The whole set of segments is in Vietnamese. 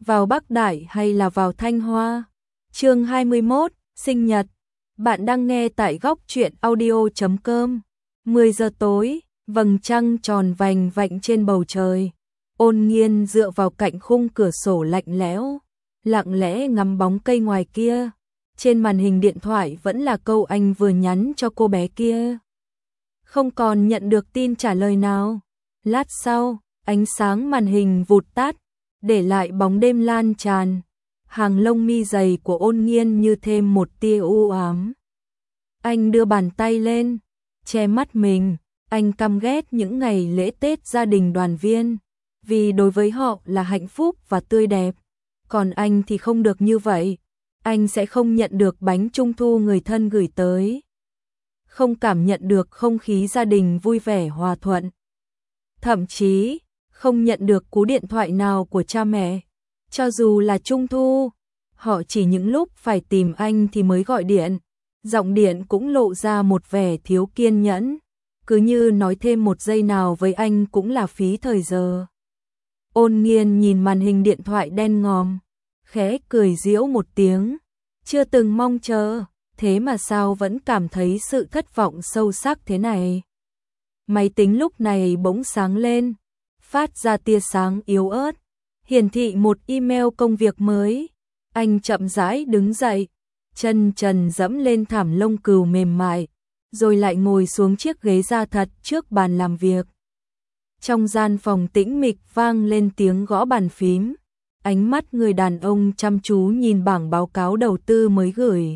vào Bắc Đại hay là vào Thanh Hoa? Chương 21, sinh nhật. Bạn đang nghe tại góc truyện audio.com. 10 giờ tối, vầng trăng tròn vành vạnh trên bầu trời. Ôn Nghiên dựa vào cạnh khung cửa sổ lạnh lẽo, lặng lẽ ngắm bóng cây ngoài kia. Trên màn hình điện thoại vẫn là câu anh vừa nhắn cho cô bé kia. Không còn nhận được tin trả lời nào. Lát sau, ánh sáng màn hình vụt tắt, để lại bóng đêm lan tràn. Hàng lông mi dày của Ôn Nghiên như thêm một tia u ám. Anh đưa bàn tay lên, che mắt mình. Anh căm ghét những ngày lễ Tết gia đình đoàn viên, vì đối với họ là hạnh phúc và tươi đẹp. Còn anh thì không được như vậy. Anh sẽ không nhận được bánh trung thu người thân gửi tới, không cảm nhận được không khí gia đình vui vẻ hòa thuận, thậm chí không nhận được cú điện thoại nào của cha mẹ. Cho dù là trung thu, họ chỉ những lúc phải tìm anh thì mới gọi điện. Giọng điện cũng lộ ra một vẻ thiếu kiên nhẫn, cứ như nói thêm một giây nào với anh cũng là phí thời giờ. Ôn Nghiên nhìn màn hình điện thoại đen ngòm, khẽ cười giễu một tiếng. Chưa từng mong chờ, thế mà sao vẫn cảm thấy sự thất vọng sâu sắc thế này. Máy tính lúc này bỗng sáng lên, phát ra tia sáng yếu ớt, hiển thị một email công việc mới. Anh chậm rãi đứng dậy, chân trần dẫm lên thảm lông cừu mềm mại, rồi lại ngồi xuống chiếc ghế da thật trước bàn làm việc. Trong gian phòng tĩnh mịch vang lên tiếng gõ bàn phím. Ánh mắt người đàn ông chăm chú nhìn bảng báo cáo đầu tư mới gửi.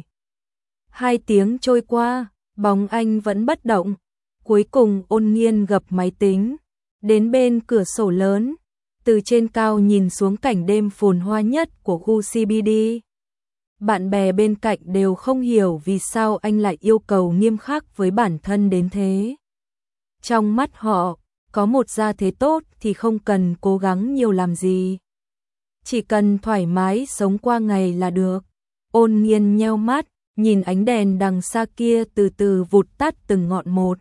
2 tiếng trôi qua, bóng anh vẫn bất động. Cuối cùng Ôn Nghiên gập máy tính, đến bên cửa sổ lớn, từ trên cao nhìn xuống cảnh đêm phồn hoa nhất của khu CBD. Bạn bè bên cạnh đều không hiểu vì sao anh lại yêu cầu nghiêm khắc với bản thân đến thế. Trong mắt họ, có một gia thế tốt thì không cần cố gắng nhiều làm gì. Chỉ cần thoải mái sống qua ngày là được. Ôn Nghiên nheo mắt, nhìn ánh đèn đằng xa kia từ từ vụt tắt từng ngọn một.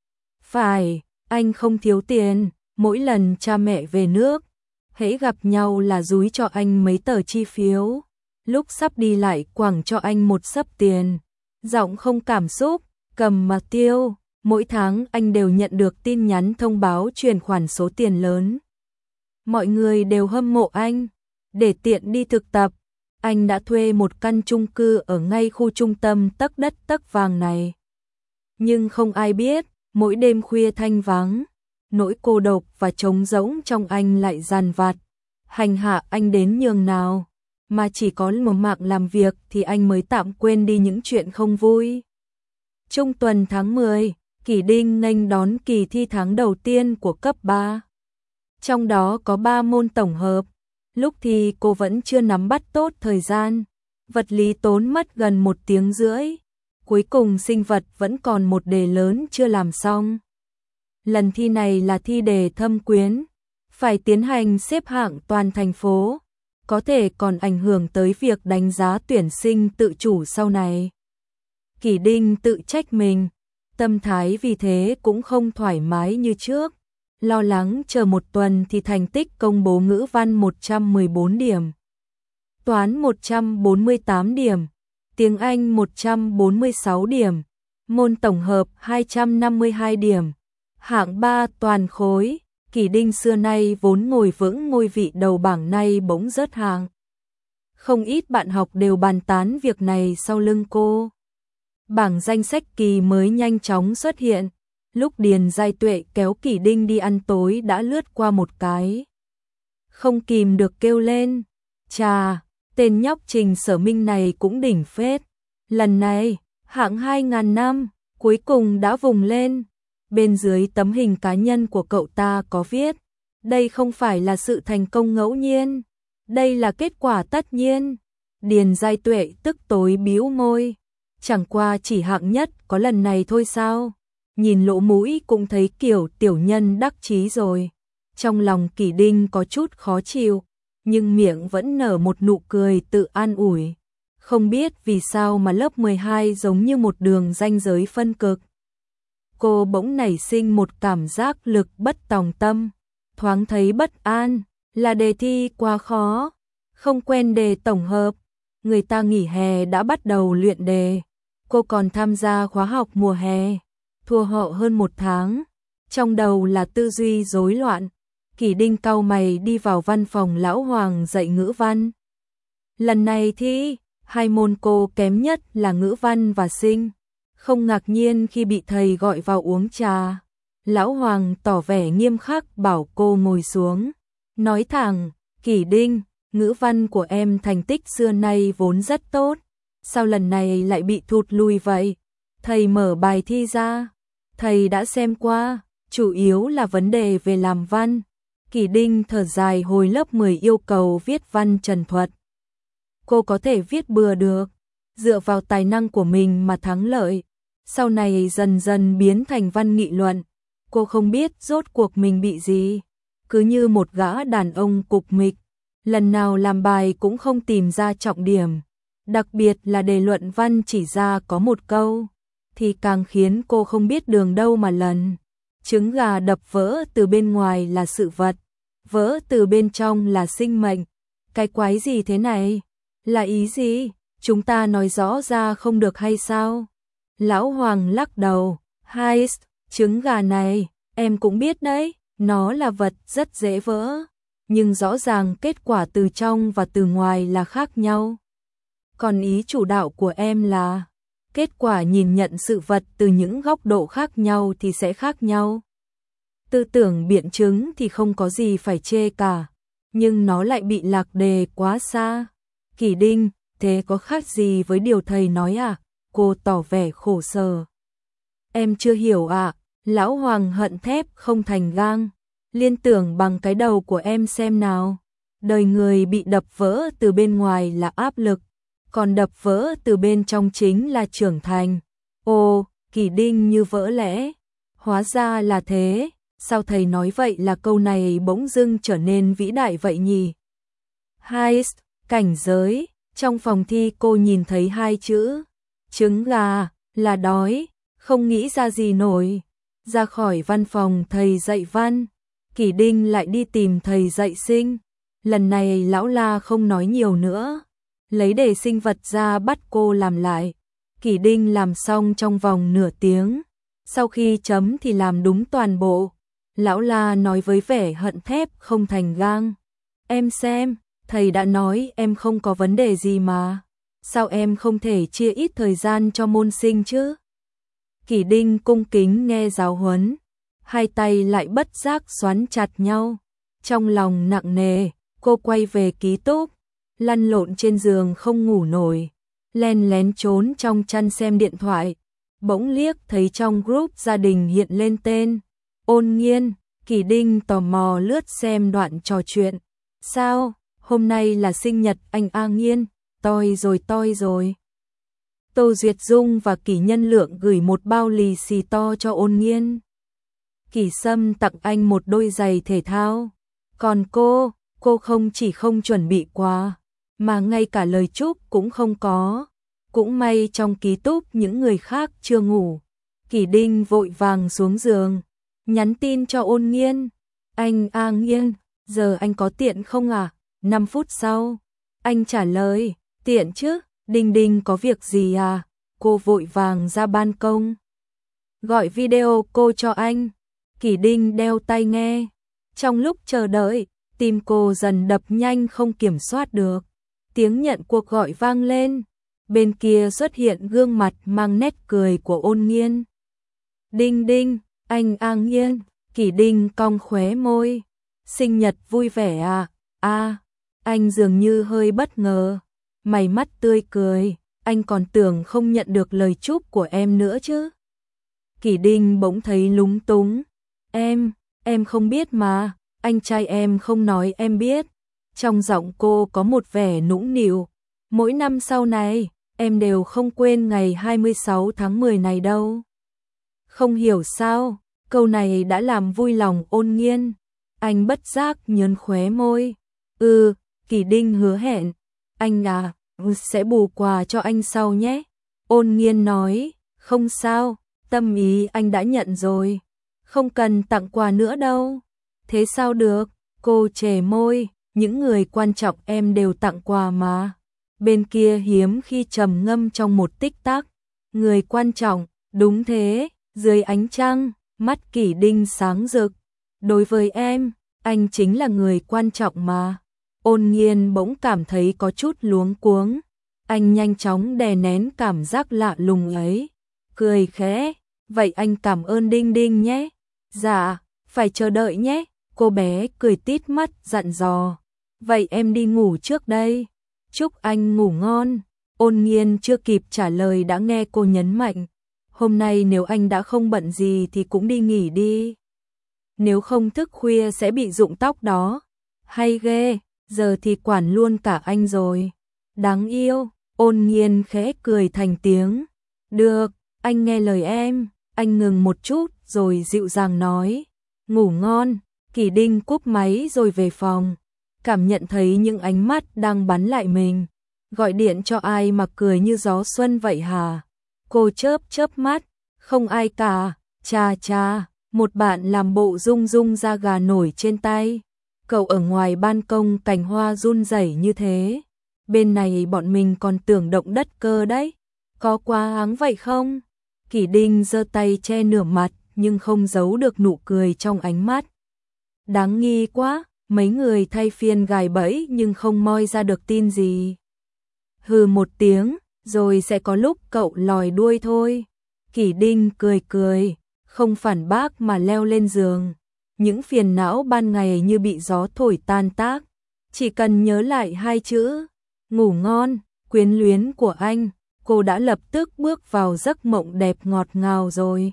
Phải, anh không thiếu tiền, mỗi lần cha mẹ về nước, hễ gặp nhau là dúi cho anh mấy tờ chi phiếu. Lúc sắp đi lại quẳng cho anh một xấp tiền. Giọng không cảm xúc, cầm mà tiêu. Mỗi tháng anh đều nhận được tin nhắn thông báo chuyển khoản số tiền lớn. Mọi người đều hâm mộ anh. Để tiện đi thực tập, anh đã thuê một căn chung cư ở ngay khu trung tâm tấc đất tấc vàng này. Nhưng không ai biết, mỗi đêm khuya thanh vắng, nỗi cô độc và trống rỗng trong anh lại dằn vặt, hành hạ anh đến nhường nào. Mà chỉ có một mạng làm việc thì anh mới tạm quên đi những chuyện không vui. Trung tuần tháng 10, Kỷ Đinh nghênh đón kỳ thi tháng đầu tiên của cấp 3. Trong đó có 3 môn tổng hợp. Lúc thì cô vẫn chưa nắm bắt tốt thời gian, vật lý tốn mất gần 1 tiếng rưỡi. Cuối cùng sinh vật vẫn còn một đề lớn chưa làm xong. Lần thi này là thi đề thâm quyến, phải tiến hành xếp hạng toàn thành phố, có thể còn ảnh hưởng tới việc đánh giá tuyển sinh tự chủ sau này. Kỷ Đinh tự trách mình, tâm thái vì thế cũng không thoải mái như trước. Lo lắng chờ một tuần thì thành tích công bố ngữ văn 114 điểm, toán 148 điểm, tiếng Anh 146 điểm, môn tổng hợp 252 điểm, hạng 3 toàn khối. Kỷ Đinh xưa nay vốn ngồi vững ngôi vị đầu bảng nay bỗng rớt hạng. Không ít bạn học đều bàn tán việc này sau lưng cô. Bảng danh sách kỳ mới nhanh chóng xuất hiện. Lúc Điền Giai Tuệ kéo Kỷ Đinh đi ăn tối đã lướt qua một cái, không kìm được kêu lên. Chà, tên nhóc Trình Sở Minh này cũng đỉnh phết. Lần này, hạng 2005, cuối cùng đã vùng lên. Bên dưới tấm hình cá nhân của cậu ta có viết, đây không phải là sự thành công ngẫu nhiên, đây là kết quả tất nhiên. Điền Giai Tuệ tức tối bĩu môi, chẳng qua chỉ hạng nhất có lần này thôi sao? Nhìn lỗ mũi cũng thấy kiểu tiểu nhân đắc chí rồi. Trong lòng Kỷ Đinh có chút khó chịu, nhưng miệng vẫn nở một nụ cười tự an ủi. Không biết vì sao mà lớp 12 giống như một đường ranh giới phân cực. Cô bỗng nảy sinh một cảm giác lực bất tòng tâm, thoáng thấy bất an, là đề thi quá khó, Không quen đề tổng hợp, người ta nghỉ hè đã bắt đầu luyện đề. Cô còn tham gia khóa học mùa hè, thua họ hơn 1 tháng. Trong đầu là tư duy rối loạn. Kỷ Đinh cau mày đi vào văn phòng lão Hoàng dạy ngữ văn. Lần này thi, 2 môn cô kém nhất là ngữ văn và sinh. Không ngạc nhiên khi bị thầy gọi vào uống trà. Lão Hoàng tỏ vẻ nghiêm khắc bảo cô ngồi xuống. Nói thẳng, Kỷ Đinh, ngữ văn của em thành tích xưa nay vốn rất tốt. Sao lần này lại bị thụt lùi vậy? Thầy mở bài thi ra. Thầy đã xem qua, chủ yếu là vấn đề về làm văn. Kỷ Đinh thở dài hồi lớp 10 yêu cầu viết văn trần thuật. Cô có thể viết bừa được, dựa vào tài năng của mình mà thắng lợi. Sau này dần dần biến thành văn nghị luận. Cô không biết rốt cuộc mình bị gì. Cứ như một gã đàn ông cục mịch. Lần nào làm bài cũng không tìm ra trọng điểm. Đặc biệt là đề luận văn chỉ ra có một câu. Thì càng khiến cô không biết đường đâu mà lần. Trứng gà đập vỡ từ bên ngoài là sự vật. Vỡ từ bên trong là sinh mệnh. Cái quái gì thế này? Là ý gì? Chúng ta nói rõ ra không được hay sao? Lão Hoàng lắc đầu. Heist, trứng gà này, em cũng biết đấy, nó là vật rất dễ vỡ. Nhưng rõ ràng kết quả từ trong và từ ngoài là khác nhau. Còn ý chủ đạo của em là, kết quả nhìn nhận sự vật từ những góc độ khác nhau thì sẽ khác nhau. Tư tưởng biện chứng thì không có gì phải chê cả, nhưng nó lại bị lạc đề quá xa. Kỷ Đinh, thế có khác gì với điều thầy nói à? Cô tỏ vẻ khổ sở. Em chưa hiểu ạ. Lão Hoàng hận thép không thành gang. Liên tưởng bằng cái đầu của em xem nào. Đời người bị đập vỡ từ bên ngoài là áp lực, còn đập vỡ từ bên trong chính là trưởng thành. Ồ, Kỷ Đinh như vỡ lẽ. Hóa ra là thế. Sao thầy nói vậy là câu này bỗng dưng trở nên vĩ đại vậy nhỉ? Heist, cảnh giới. Trong phòng thi cô nhìn thấy 2 chữ. Trứng gà, là đói, không nghĩ ra gì nổi. Ra khỏi văn phòng thầy dạy văn, Kỷ Đinh lại đi tìm thầy dạy sinh. Lần này lão La không nói nhiều nữa, lấy đề sinh vật ra bắt cô làm lại. Kỷ Đinh làm xong trong vòng nửa tiếng, sau khi chấm thì làm đúng toàn bộ. Lão La nói với vẻ hận thép không thành gang. Em xem, thầy đã nói em không có vấn đề gì mà. Sao em không thể chia ít thời gian cho môn sinh chứ? Kỷ Đinh cung kính nghe giáo huấn, 2 tay lại bất giác xoắn chặt nhau. Trong lòng nặng nề, cô quay về ký túc, lăn lộn trên giường không ngủ nổi, len lén trốn trong chăn xem điện thoại. Bỗng liếc thấy trong group gia đình hiện lên tên Ôn Nghiên. Kỷ Đinh tò mò lướt xem đoạn trò chuyện. Sao, hôm nay là sinh nhật anh A Nghiên? Toi rồi. Tô Duyệt Dung và Kỷ Nhân Lượng gửi một bao lì xì to cho Ôn Nghiên. Kỷ Sâm tặng anh một đôi giày thể thao. Còn cô không chỉ không chuẩn bị quà, mà ngay cả lời chúc cũng không có. Cũng may trong ký túc những người khác chưa ngủ. Kỷ Đinh vội vàng xuống giường, nhắn tin cho Ôn Nghiên. Anh A Nghiên, giờ anh có tiện không à? 5 phút sau, anh trả lời, tiện chứ, Đinh có việc gì à? Cô vội vàng ra ban công, gọi video cô cho anh. Kỷ Đinh đeo tai nghe. Trong lúc chờ đợi, tim cô dần đập nhanh không kiểm soát được. Tiếng nhận cuộc gọi vang lên. Bên kia xuất hiện gương mặt mang nét cười của Ôn Nghiên. Đinh, anh A Nghiên. Kỷ Đinh cong khóe môi. Sinh nhật vui vẻ à? Anh dường như hơi bất ngờ. Mày mắt tươi cười. Anh còn tưởng không nhận được lời chúc của em nữa chứ. Kỷ Đinh bỗng thấy lúng túng. Em không biết mà. Anh trai em không nói em biết. Trong giọng cô có một vẻ nũng nịu. Mỗi năm sau này, em đều không quên ngày 26 tháng 10 này đâu. Không hiểu sao, câu này đã làm vui lòng Ôn Nghiên. Anh bất giác nhớn khóe môi. Kỷ Đinh hứa hẹn. Anh sẽ bù quà cho anh sau nhé. Ôn Nghiên nói, không sao, tâm ý anh đã nhận rồi. Không cần tặng quà nữa đâu. Thế sao được, cô chề môi, những người quan trọng em đều tặng quà mà. Bên kia hiếm khi trầm ngâm trong một tích tắc. Người quan trọng, đúng thế, dưới ánh trăng, mắt Kỷ Đinh sáng rực. Đối với em, anh chính là người quan trọng mà. Ôn Nghiên bỗng cảm thấy có chút luống cuống. Anh nhanh chóng đè nén cảm giác lạ lùng ấy. Cười khẽ, vậy anh cảm ơn Đinh Đinh nhé. Dạ, phải chờ đợi nhé. Cô bé cười tít mắt dặn dò. Vậy em đi ngủ trước đây. Chúc anh ngủ ngon. Ôn Nghiên chưa kịp trả lời đã nghe cô nhấn mạnh. Hôm nay nếu anh đã không bận gì thì cũng đi nghỉ đi. Nếu không thức khuya sẽ bị rụng tóc đó. Hay ghê, giờ thì quản luôn cả anh rồi. Đáng yêu, Ôn Nghiên khẽ cười thành tiếng. Được, anh nghe lời em. Anh ngừng một chút rồi dịu dàng nói. Ngủ ngon. Kỷ Đinh cúp máy rồi về phòng. Cảm nhận thấy những ánh mắt đang bắn lại mình. Gọi điện cho ai mà cười như gió xuân vậy hả? Cô chớp chớp mắt. Không ai cả. Cha, một bạn làm bộ rung rung da gà nổi trên tay. Cậu ở ngoài ban công cành hoa run rẩy như thế. Bên này bọn mình còn tưởng động đất cơ đấy. Có quá áng vậy không? Kỷ Đinh giơ tay che nửa mặt nhưng không giấu được nụ cười trong ánh mắt. Đáng nghi quá, mấy người thay phiên gài bẫy nhưng không moi ra được tin gì. Hừ một tiếng, rồi sẽ có lúc cậu lòi đuôi thôi. Kỷ Đinh cười, không phản bác mà leo lên giường. Những phiền não ban ngày như bị gió thổi tan tác. Chỉ cần nhớ lại hai chữ, ngủ ngon, quyến luyến của anh, cô đã lập tức bước vào giấc mộng đẹp ngọt ngào rồi.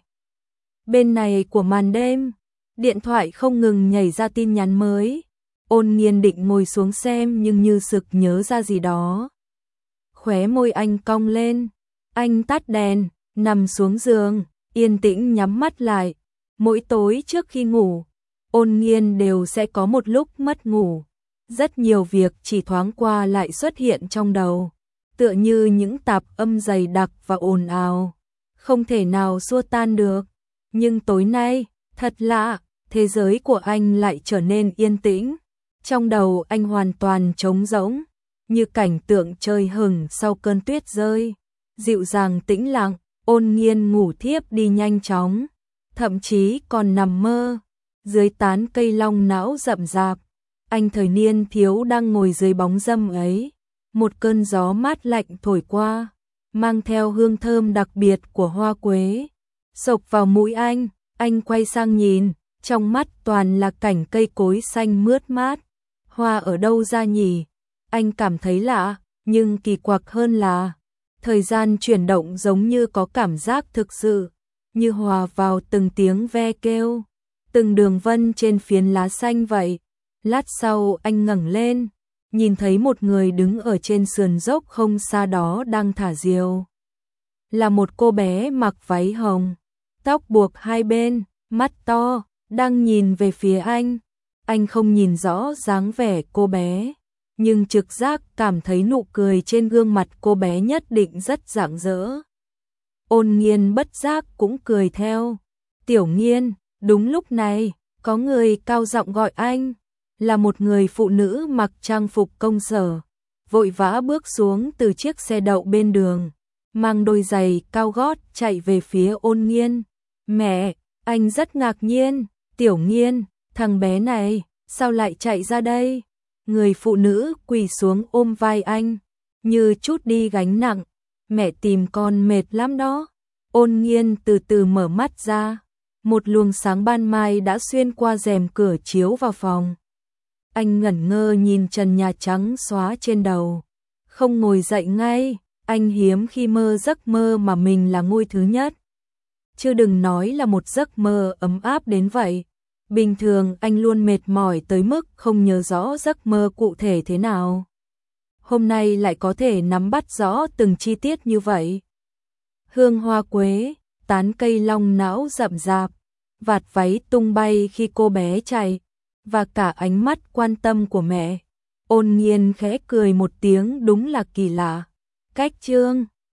Bên này của màn đêm, điện thoại không ngừng nhảy ra tin nhắn mới. Ôn Nghiên định ngồi xuống xem nhưng như sực nhớ ra gì đó. Khóe môi anh cong lên, anh tắt đèn, nằm xuống giường, yên tĩnh nhắm mắt lại. Mỗi tối trước khi ngủ, Ôn Nghiên đều sẽ có một lúc mất ngủ. Rất nhiều việc chỉ thoáng qua lại xuất hiện trong đầu, tựa như những tạp âm dày đặc và ồn ào, không thể nào xua tan được. Nhưng tối nay, thật lạ, thế giới của anh lại trở nên yên tĩnh. Trong đầu anh hoàn toàn trống rỗng, như cảnh tượng trời hừng sau cơn tuyết rơi. Dịu dàng tĩnh lặng, Ôn Nghiên ngủ thiếp đi nhanh chóng, thậm chí còn nằm mơ. Dưới tán cây long não rậm rạp, anh thời niên thiếu đang ngồi dưới bóng râm ấy. Một cơn gió mát lạnh thổi qua, mang theo hương thơm đặc biệt của hoa quế. Xộc vào mũi anh quay sang nhìn, trong mắt toàn là cảnh cây cối xanh mướt mát. Hoa ở đâu ra nhỉ? Anh cảm thấy lạ, nhưng kỳ quặc hơn là thời gian chuyển động giống như có cảm giác thực sự, như hòa vào từng tiếng ve kêu, từng đường vân trên phiến lá xanh vậy. Lát sau anh ngẩng lên, nhìn thấy một người đứng ở trên sườn dốc không xa đó đang thả diều. Là một cô bé mặc váy hồng, tóc buộc hai bên, mắt to, đang nhìn về phía anh. Anh không nhìn rõ dáng vẻ cô bé, nhưng trực giác cảm thấy nụ cười trên gương mặt cô bé nhất định rất rạng rỡ. Ôn Nghiên bất giác cũng cười theo. Tiểu Nghiên, đúng lúc này, có người cao giọng gọi anh. Là một người phụ nữ mặc trang phục công sở, vội vã bước xuống từ chiếc xe đậu bên đường, mang đôi giày cao gót chạy về phía Ôn Nghiên. Mẹ, anh rất ngạc nhiên. Tiểu Nghiên, thằng bé này, sao lại chạy ra đây? Người phụ nữ quỳ xuống ôm vai anh, như trút đi gánh nặng. Mẹ tìm con mệt lắm đó. Ôn Nghiên từ từ mở mắt ra, một luồng sáng ban mai đã xuyên qua rèm cửa chiếu vào phòng. Anh ngẩn ngơ nhìn trần nhà trắng xóa trên đầu, không ngồi dậy ngay. Anh hiếm khi mơ giấc mơ mà mình là ngôi thứ nhất, chứ đừng nói là một giấc mơ ấm áp đến vậy. Bình thường anh luôn mệt mỏi tới mức không nhớ rõ giấc mơ cụ thể thế nào. Hôm nay lại có thể nắm bắt rõ từng chi tiết như vậy. Hương hoa quế, tán cây long não rậm rạp, vạt váy tung bay khi cô bé chạy, và cả ánh mắt quan tâm của mẹ. Ôn Nghiên khẽ cười một tiếng, đúng là kỳ lạ. Cách chương